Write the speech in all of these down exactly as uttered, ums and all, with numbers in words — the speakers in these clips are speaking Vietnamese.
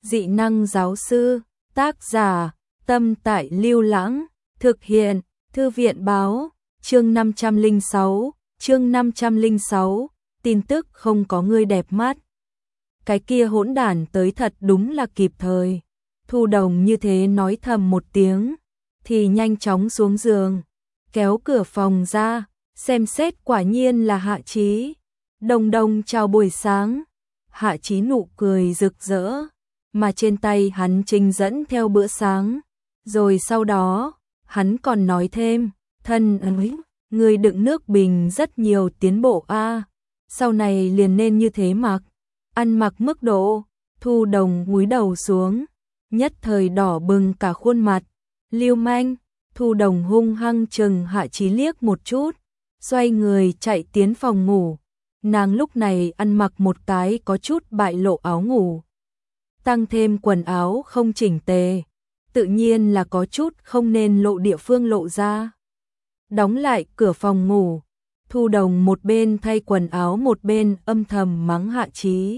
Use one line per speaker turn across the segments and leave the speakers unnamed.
Dị năng giáo sư, tác giả, Tâm Tại Lưu Lãng, thực hiện, Thư viện báo, chương năm trăm lẻ sáu, chương năm trăm lẻ sáu, tin tức không có người đẹp mắt. Cái kia hỗn đản tới thật đúng là kịp thời. Thu Đồng như thế nói thầm một tiếng, thì nhanh chóng xuống giường, kéo cửa phòng ra, xem xét quả nhiên là Hạ Chí. Đồng Đồng chào buổi sáng. Hạ Chí nụ cười rực rỡ, mà trên tay hắn trình dẫn theo bữa sáng. Rồi sau đó, hắn còn nói thêm, thân ơi, người đựng nước bình rất nhiều tiến bộ a, sau này liền nên như thế mặc. Ăn mặc mức độ. Thu Đồng cúi đầu xuống, nhất thời đỏ bừng cả khuôn mặt. Lưu manh. Thu Đồng hung hăng chừng Hạ Chí liếc một chút, xoay người chạy tiến phòng ngủ. Nàng lúc này ăn mặc một cái có chút bại lộ áo ngủ, tăng thêm quần áo không chỉnh tề, tự nhiên là có chút không nên lộ địa phương lộ ra. Đóng lại cửa phòng ngủ, Thu Đồng một bên thay quần áo một bên âm thầm mắng Hạ Chí.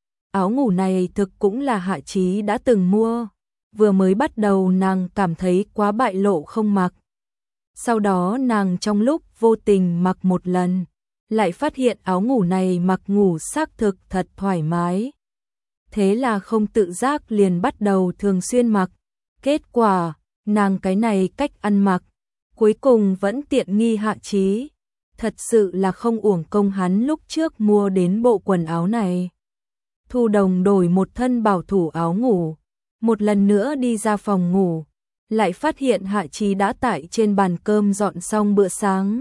Áo ngủ này thực cũng là Hạ Chí đã từng mua, vừa mới bắt đầu nàng cảm thấy quá bại lộ không mặc. Sau đó nàng trong lúc vô tình mặc một lần, lại phát hiện áo ngủ này mặc ngủ xác thực thật thoải mái. Thế là không tự giác liền bắt đầu thường xuyên mặc. Kết quả, nàng cái này cách ăn mặc, cuối cùng vẫn tiện nghi Hạ Chí. Thật sự là không uổng công hắn lúc trước mua đến bộ quần áo này. Thu Đồng đổi một thân bảo thủ áo ngủ, một lần nữa đi ra phòng ngủ, lại phát hiện Hạ Chí đã tại trên bàn cơm dọn xong bữa sáng.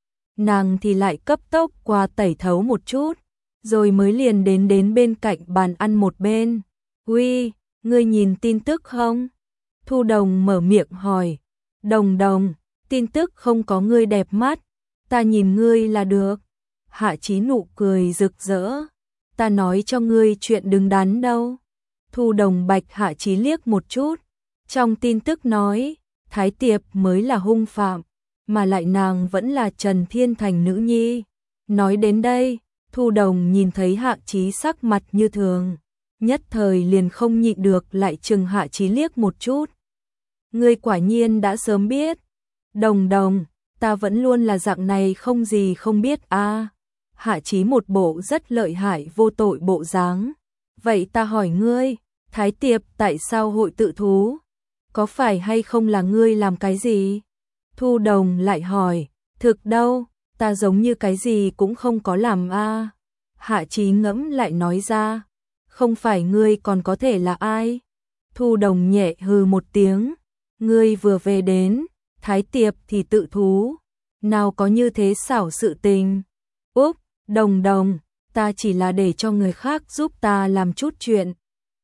Nàng thì lại cấp tốc qua tẩy thấu một chút, rồi mới liền đến đến bên cạnh bàn ăn một bên. Uy, ngươi nhìn tin tức không? Thu Đồng mở miệng hỏi. Đồng Đồng, tin tức không có ngươi đẹp mắt, ta nhìn ngươi là được. Hạ Chí nụ cười rực rỡ. Ta nói cho ngươi chuyện đứng đắn đâu. Thu Đồng bạch Hạ Chí liếc một chút. Trong tin tức nói, Thái Tiệp mới là hung phạm, mà lại nàng vẫn là Trần Thiên Thành nữ nhi. Nói đến đây, Thu Đồng nhìn thấy Hạ Chí sắc mặt như thường, nhất thời liền không nhịn được lại chừng Hạ Chí liếc một chút. Ngươi quả nhiên đã sớm biết. Đồng Đồng, ta vẫn luôn là dạng này không gì không biết a. À, Hạ Chí một bộ rất lợi hại vô tội bộ dáng. Vậy ta hỏi ngươi, Thái Tiệp tại sao hội tự thú? Có phải hay không là ngươi làm cái gì? Thu Đồng lại hỏi, thực đâu, ta giống như cái gì cũng không có làm a. À. Hạ Chí ngẫm lại nói ra, không phải ngươi còn có thể là ai? Thu Đồng nhẹ hừ một tiếng, ngươi vừa về đến, Thái Tiệp thì tự thú, nào có như thế xảo sự tình. Úp, Đồng Đồng, ta chỉ là để cho người khác giúp ta làm chút chuyện.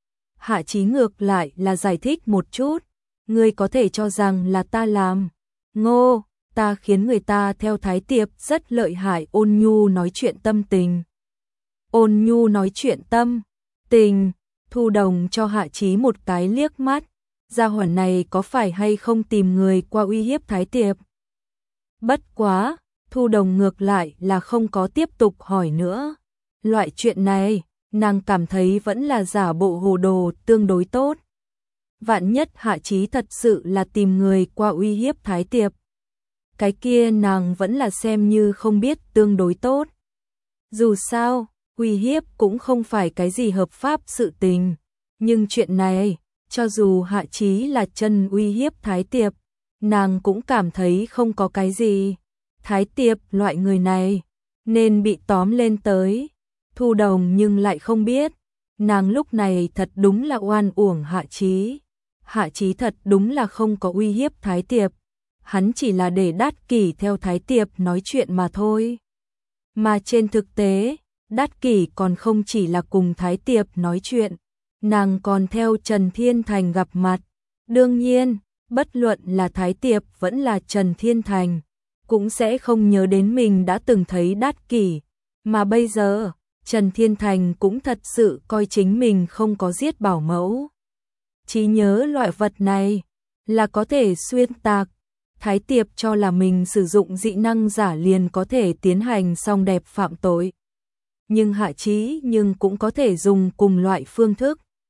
Hạ Chí ngược lại là giải thích một chút, ngươi có thể cho rằng là ta làm. Ngô, ta khiến người ta theo Thái Tiệp rất lợi hại. Ôn nhu nói chuyện tâm tình. Ôn nhu nói chuyện tâm tình. Thu Đồng cho Hạ Chí một cái liếc mắt, gia hỏa này có phải hay không tìm người qua uy hiếp Thái Tiệp. Bất quá, Thu Đồng ngược lại là không có tiếp tục hỏi nữa. Loại chuyện này, nàng cảm thấy vẫn là giả bộ hồ đồ tương đối tốt. Vạn nhất Hạ Chí thật sự là tìm người qua uy hiếp Thái Tiệp, cái kia nàng vẫn là xem như không biết tương đối tốt. Dù sao, uy hiếp cũng không phải cái gì hợp pháp sự tình, nhưng chuyện này, cho dù Hạ Chí là chân uy hiếp Thái Tiệp, nàng cũng cảm thấy không có cái gì. Thái Tiệp loại người này, nên bị tóm lên tới. Thu Đồng nhưng lại không biết, nàng lúc này thật đúng là oan uổng Hạ Chí. Hạ Chí thật đúng là không có uy hiếp Thái Tiệp, hắn chỉ là để Đát Kỷ theo Thái Tiệp nói chuyện mà thôi. Mà trên thực tế, Đát Kỷ còn không chỉ là cùng Thái Tiệp nói chuyện, nàng còn theo Trần Thiên Thành gặp mặt. Đương nhiên, bất luận là Thái Tiệp vẫn là Trần Thiên Thành, cũng sẽ không nhớ đến mình đã từng thấy Đát Kỷ, mà bây giờ, Trần Thiên Thành cũng thật sự coi chính mình không có giết bảo mẫu. Trí nhớ loại vật này là có thể xuyên tạc. Thái Tiệp cho là mình sử dụng dị năng giả liền có thể tiến hành song đẹp phạm tội. Nhưng Hạ Chí nhưng cũng có thể dùng cùng loại phương thức.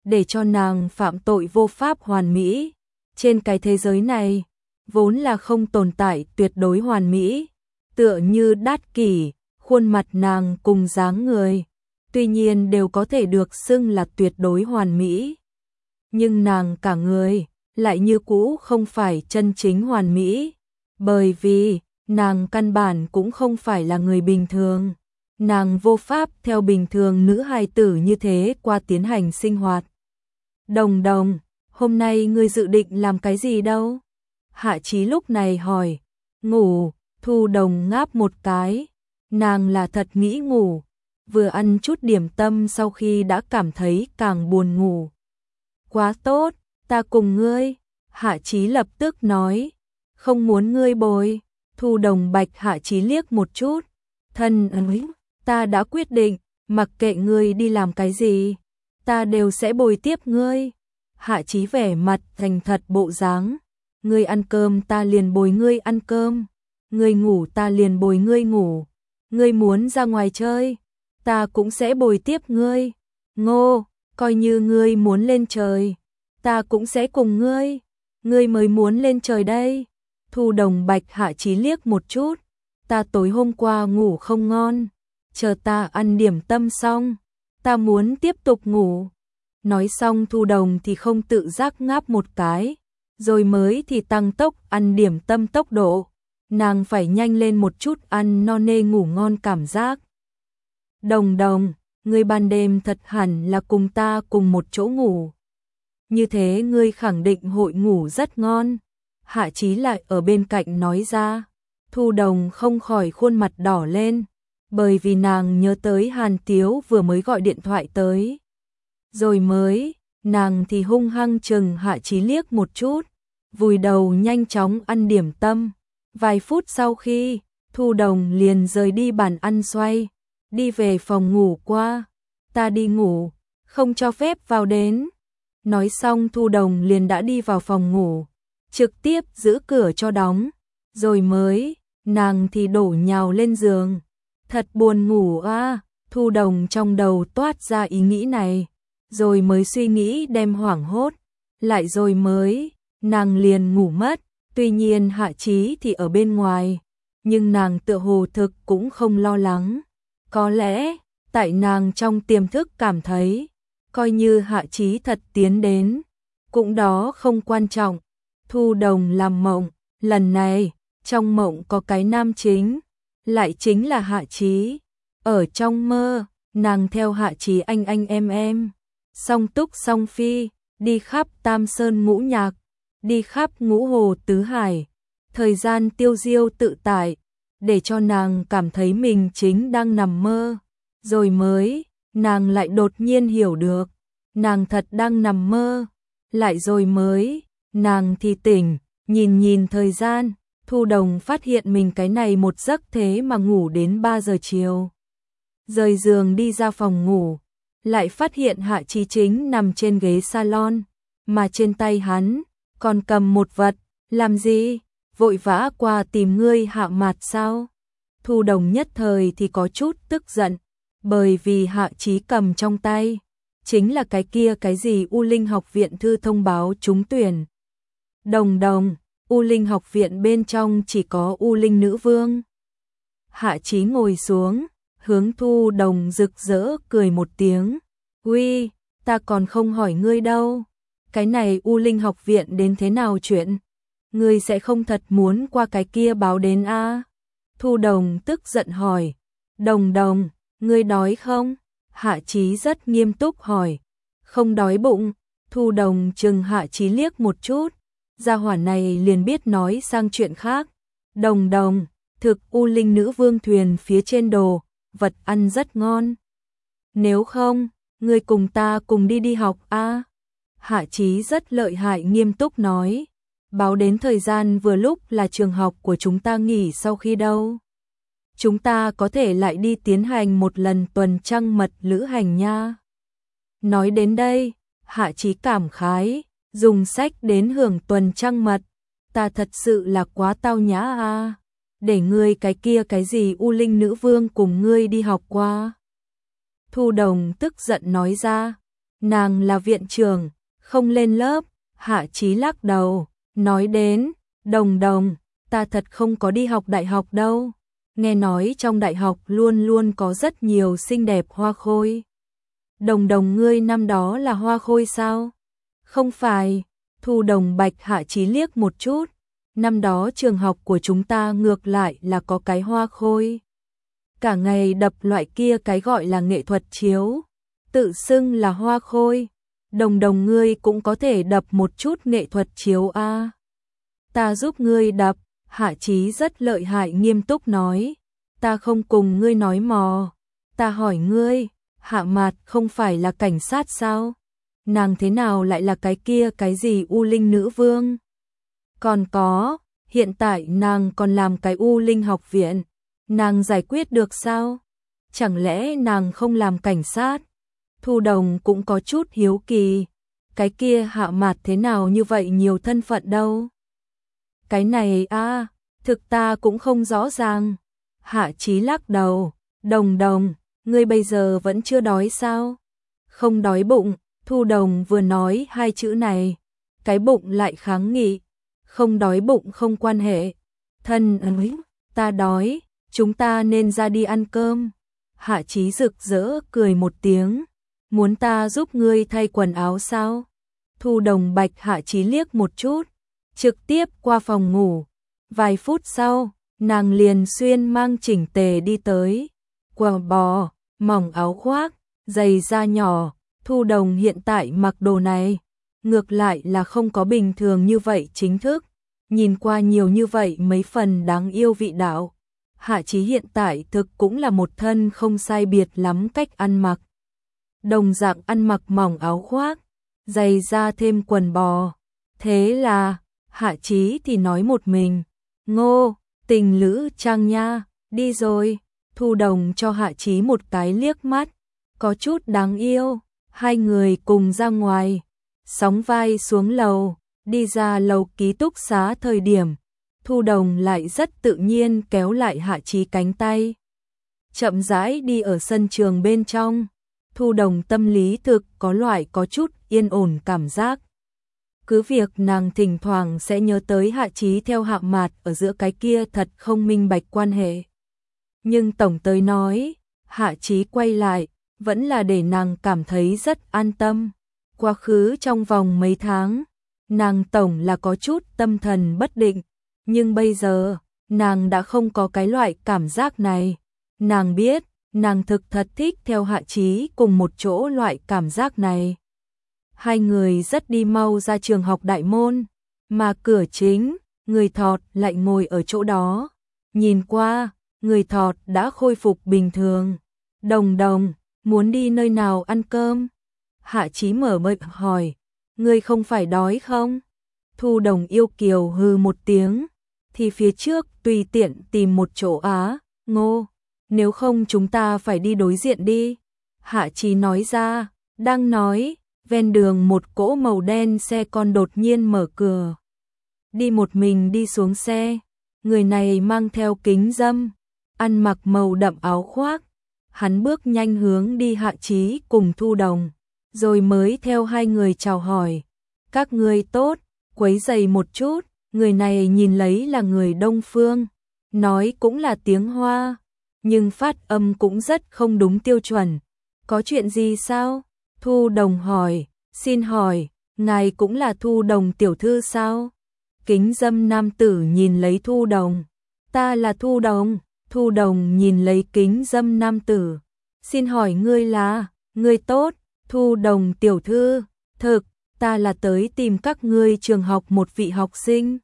để cho nàng phạm tội vô pháp hoàn mỹ. Trên cái thế giới này, vốn là không tồn tại tuyệt đối hoàn mỹ, tựa như Đát Kỷ, khuôn mặt nàng cùng dáng người, tuy nhiên đều có thể được xưng là tuyệt đối hoàn mỹ. Nhưng nàng cả người, lại như cũ không phải chân chính hoàn mỹ, bởi vì, nàng căn bản cũng không phải là người bình thường. Nàng vô pháp theo bình thường nữ hài tử như thế qua tiến hành sinh hoạt. Đồng Đồng, hôm nay ngươi dự định làm cái gì đâu? Hạ Chí lúc này hỏi. Ngủ, Thu Đồng ngáp một cái. Nàng là thật nghĩ ngủ, vừa ăn chút điểm tâm sau khi đã cảm thấy càng buồn ngủ. Quá tốt, ta cùng ngươi. Hạ Chí lập tức nói. Không muốn ngươi bồi. Thu Đồng bạch Hạ Chí liếc một chút. Thân ơi, ta đã quyết định, mặc kệ ngươi đi làm cái gì, ta đều sẽ bồi tiếp ngươi. Hạ Chí vẻ mặt thành thật bộ dáng. Ngươi ăn cơm ta liền bồi ngươi ăn cơm. Ngươi ngủ ta liền bồi ngươi ngủ. Ngươi muốn ra ngoài chơi, ta cũng sẽ bồi tiếp ngươi. Ngô, coi như ngươi muốn lên trời, ta cũng sẽ cùng ngươi. Ngươi mới muốn lên trời đây. Thu Đồng bạch Hạ Chí liếc một chút. Ta tối hôm qua ngủ không ngon, chờ ta ăn điểm tâm xong, ta muốn tiếp tục ngủ. Nói xong Thu Đồng thì không tự giác ngáp một cái, rồi mới thì tăng tốc ăn điểm tâm tốc độ. Nàng phải nhanh lên một chút ăn no nê ngủ ngon cảm giác. Đồng Đồng, ngươi ban đêm thật hẳn là cùng ta cùng một chỗ ngủ. Như thế ngươi khẳng định hội ngủ rất ngon. Hạ Chí lại ở bên cạnh nói ra. Thu Đồng không khỏi khuôn mặt đỏ lên, bởi vì nàng nhớ tới Hàn Tiếu vừa mới gọi điện thoại tới. Rồi mới, nàng thì hung hăng chừng Hạ Chí liếc một chút, vùi đầu nhanh chóng ăn điểm tâm. Vài phút sau khi, Thu Đồng liền rời đi bàn ăn xoay, đi về phòng ngủ qua. Ta đi ngủ, không cho phép vào đến. Nói xong Thu Đồng liền đã đi vào phòng ngủ, trực tiếp giữ cửa cho đóng, rồi mới, nàng thì đổ nhào lên giường. Thật buồn ngủ a. Thu Đồng trong đầu toát ra ý nghĩ này, rồi mới suy nghĩ đem hoảng hốt, lại rồi mới, nàng liền ngủ mất. Tuy nhiên Hạ Chí thì ở bên ngoài, nhưng nàng tựa hồ thực cũng không lo lắng. Có lẽ, tại nàng trong tiềm thức cảm thấy, coi như Hạ Chí thật tiến đến, cũng đó không quan trọng. Thu Đồng làm mộng, lần này, trong mộng có cái nam chính, lại chính là Hạ Chí. Ở trong mơ, nàng theo Hạ Chí anh anh em em, song túc song phi, đi khắp Tam Sơn ngũ nhạc, đi khắp ngũ hồ tứ hải, thời gian tiêu diêu tự tại, để cho nàng cảm thấy mình chính đang nằm mơ. Rồi mới, nàng lại đột nhiên hiểu được, nàng thật đang nằm mơ. Lại rồi mới, nàng thì tỉnh, nhìn nhìn thời gian, Thu Đồng phát hiện mình cái này một giấc thế mà ngủ đến ba giờ chiều. Rời giường đi ra phòng ngủ, lại phát hiện Hạ Chí chính nằm trên ghế salon, mà trên tay hắn còn cầm một vật. Làm gì? Vội vã qua tìm ngươi Hạ Mạt sao? Thu Đồng nhất thời thì có chút tức giận, bởi vì Hạ Chí cầm trong tay chính là cái kia cái gì U Linh học viện thư thông báo trúng tuyển. Đồng Đồng, U Linh học viện bên trong chỉ có U Linh nữ vương. Hạ Chí ngồi xuống, hướng Thu Đồng rực rỡ cười một tiếng. Uy, ta còn không hỏi ngươi đâu. Cái này U Linh học viện đến thế nào chuyện? Ngươi sẽ không thật muốn qua cái kia báo đến a? À? Thu Đồng tức giận hỏi. Đồng Đồng, ngươi đói không? Hạ Chí rất nghiêm túc hỏi. Không đói bụng. Thu Đồng chừng Hạ Chí liếc một chút. Gia hỏa này liền biết nói sang chuyện khác. Đồng Đồng, thực U Linh nữ vương thuyền phía trên đồ, vật ăn rất ngon. Nếu không, ngươi cùng ta cùng đi đi học a? À? Hạ Chí rất lợi hại nghiêm túc nói. Báo đến thời gian vừa lúc là trường học của chúng ta nghỉ sau khi đâu. Chúng ta có thể lại đi tiến hành một lần tuần trăng mật lữ hành nha. Nói đến đây, Hạ Chí cảm khái, dùng sách đến hưởng tuần trăng mật, ta thật sự là quá tao nhã a. À. Để ngươi cái kia cái gì U Linh nữ vương cùng ngươi đi học qua. Thu Đồng tức giận nói ra, nàng là viện trưởng, không lên lớp. Hạ Chí lắc đầu, nói đến, Đồng Đồng, ta thật không có đi học đại học đâu. Nghe nói trong đại học luôn luôn có rất nhiều xinh đẹp hoa khôi. Đồng Đồng ngươi năm đó là hoa khôi sao? Không phải. Thu Đồng Bạch Hạ Chí liếc một chút. Năm đó trường học của chúng ta ngược lại là có cái hoa khôi. Cả ngày đập loại kia cái gọi là nghệ thuật chiếu. Tự xưng là hoa khôi. Đồng Đồng ngươi cũng có thể đập một chút nghệ thuật chiếu a. À. Ta giúp ngươi đập. Hạ Chí rất lợi hại nghiêm túc nói. Ta không cùng ngươi nói mò. Ta hỏi ngươi, Hạ Mạt không phải là cảnh sát sao? Nàng thế nào lại là cái kia cái gì U Linh nữ vương? Còn có, hiện tại nàng còn làm cái U Linh học viện. Nàng giải quyết được sao? Chẳng lẽ nàng không làm cảnh sát? Thu Đồng cũng có chút hiếu kỳ. Cái kia Hạ Mạt thế nào như vậy nhiều thân phận đâu? Cái này a, à, thực ta cũng không rõ ràng. Hạ Chí lắc đầu, Đồng Đồng, ngươi bây giờ vẫn chưa đói sao? Không đói bụng. Thu Đồng vừa nói hai chữ này, cái bụng lại kháng nghị. Không đói bụng không quan hệ. Thân ơi, ta đói, chúng ta nên ra đi ăn cơm. Hạ Chí rực rỡ cười một tiếng. Muốn ta giúp ngươi thay quần áo sao? Thu Đồng Bạch Hạ Chí liếc một chút, trực tiếp qua phòng ngủ. Vài phút sau, nàng liền xuyên mang chỉnh tề đi tới. Quần bò, mỏng áo khoác, giày da nhỏ. Thu Đồng hiện tại mặc đồ này, ngược lại là không có bình thường như vậy chính thức. Nhìn qua nhiều như vậy mấy phần đáng yêu vị đạo. Hạ Chí hiện tại thực cũng là một thân không sai biệt lắm cách ăn mặc. Đồng dạng ăn mặc mỏng áo khoác, giày da thêm quần bò. Thế là, Hạ Chí thì nói một mình, Ngô, tình lữ trang nha, đi rồi. Thu Đồng cho Hạ Chí một cái liếc mắt, có chút đáng yêu. Hai người cùng ra ngoài, sóng vai xuống lầu, đi ra lầu ký túc xá thời điểm. Thu Đồng lại rất tự nhiên kéo lại Hạ Chí cánh tay. Chậm rãi đi ở sân trường bên trong. Thu Đồng tâm lý thực có loại có chút yên ổn cảm giác. Cứ việc nàng thỉnh thoảng sẽ nhớ tới Hạ Chí theo Hạ Mạt ở giữa cái kia thật không minh bạch quan hệ. Nhưng tổng tới nói, Hạ Chí quay lại, vẫn là để nàng cảm thấy rất an tâm. Quá khứ trong vòng mấy tháng, nàng tổng là có chút tâm thần bất định, nhưng bây giờ, nàng đã không có cái loại cảm giác này. Nàng biết, nàng thực thật thích theo Hạ Chí cùng một chỗ loại cảm giác này. Hai người rất đi mau ra trường học đại môn, mà cửa chính, người thọt lại ngồi ở chỗ đó. Nhìn qua, người thọt đã khôi phục bình thường. Đồng Đồng, muốn đi nơi nào ăn cơm? Hạ Chí mở miệng hỏi, ngươi không phải đói không? Thu Đồng yêu kiều hừ một tiếng, thì phía trước tùy tiện tìm một chỗ á, Ngô, nếu không chúng ta phải đi đối diện đi. Hạ Chí nói ra, đang nói, ven đường một cỗ màu đen xe con đột nhiên mở cửa. Đi một mình đi xuống xe, người này mang theo kính râm, ăn mặc màu đậm áo khoác. Hắn bước nhanh hướng đi Hạ Chí cùng Thu Đồng, rồi mới theo hai người chào hỏi. Các ngươi tốt, quấy rầy một chút. Người này nhìn lấy là người Đông Phương, nói cũng là tiếng Hoa, nhưng phát âm cũng rất không đúng tiêu chuẩn. Có chuyện gì sao? Thu Đồng hỏi, xin hỏi, ngài cũng là Thu Đồng tiểu thư sao? Kính râm nam tử nhìn lấy Thu Đồng, ta là Thu Đồng. Thu Đồng nhìn lấy kính râm nam tử, xin hỏi ngươi là, ngươi tốt, Thu Đồng tiểu thư, thực, ta là tới tìm các ngươi trường học một vị học sinh.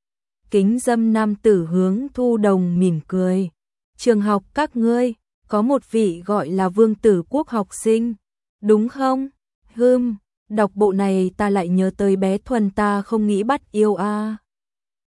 Kính râm nam tử hướng Thu Đồng mỉm cười, trường học các ngươi, có một vị gọi là Vương Tử Quốc học sinh, đúng không? Hừm, đọc bộ này ta lại nhớ tới bé Thuần ta không nghĩ bắt yêu a. À.